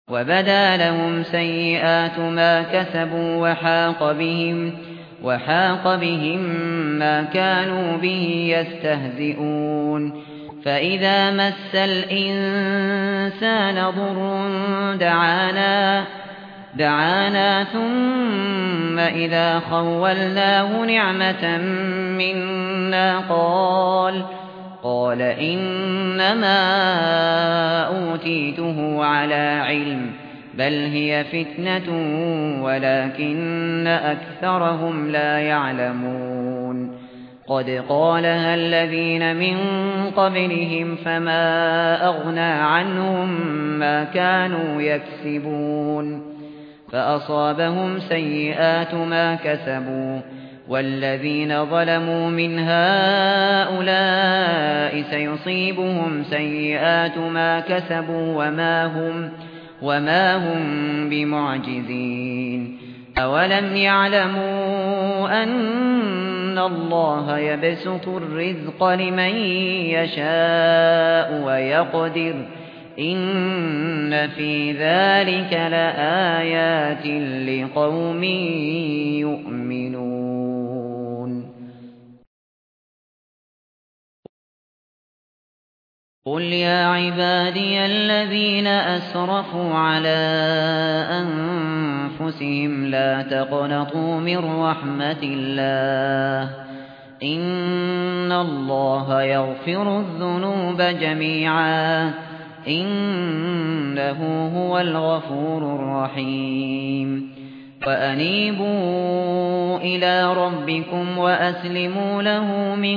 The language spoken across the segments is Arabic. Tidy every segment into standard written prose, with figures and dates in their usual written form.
وبدا لهم سيئات ما كسبوا وحاق بهم ما كانوا به يستهزئون فإذا مس الإنسان ضر دعانا ثم إذا خولناه نعمة منا قال إنما أوتيته على علم بل هي فتنة ولكن أكثرهم لا يعلمون قد قالها الذين من قبلهم فما أغنى عنهم ما كانوا يكسبون فأصابهم سيئات ما كسبوا والذين ظلموا من هؤلاء سيصيبهم سيئات ما كسبوا وما هم بمعجزين أولم يعلموا أن الله يبسط الرزق لمن يشاء ويقدر إن في ذلك لآيات لقوم يؤمنون قل يا عبادي الذين أسرفوا على أنفسهم لا تقنطوا من رحمة الله إن الله يغفر الذنوب جميعا إنه هو الغفور الرحيم وأنيبوا إلى ربكم وأسلموا له من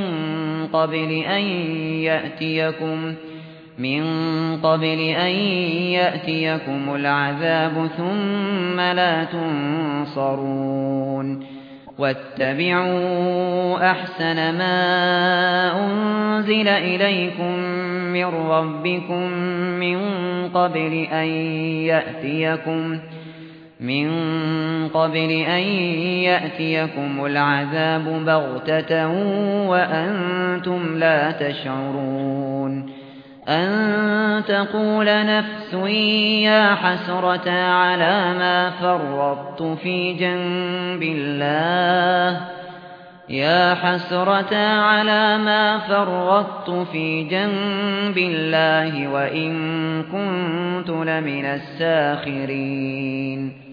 قبل أن يأتيكم العذاب ثم لا تنصرون واتبعوا أحسن ما أنزل إليكم من ربكم من قبل أن يأتيكم العذاب بغتة وأنتم لا تشعرون أن تقول نفس يا حسرة على ما فرطت في جنب الله وإن كنت لمن الساخرين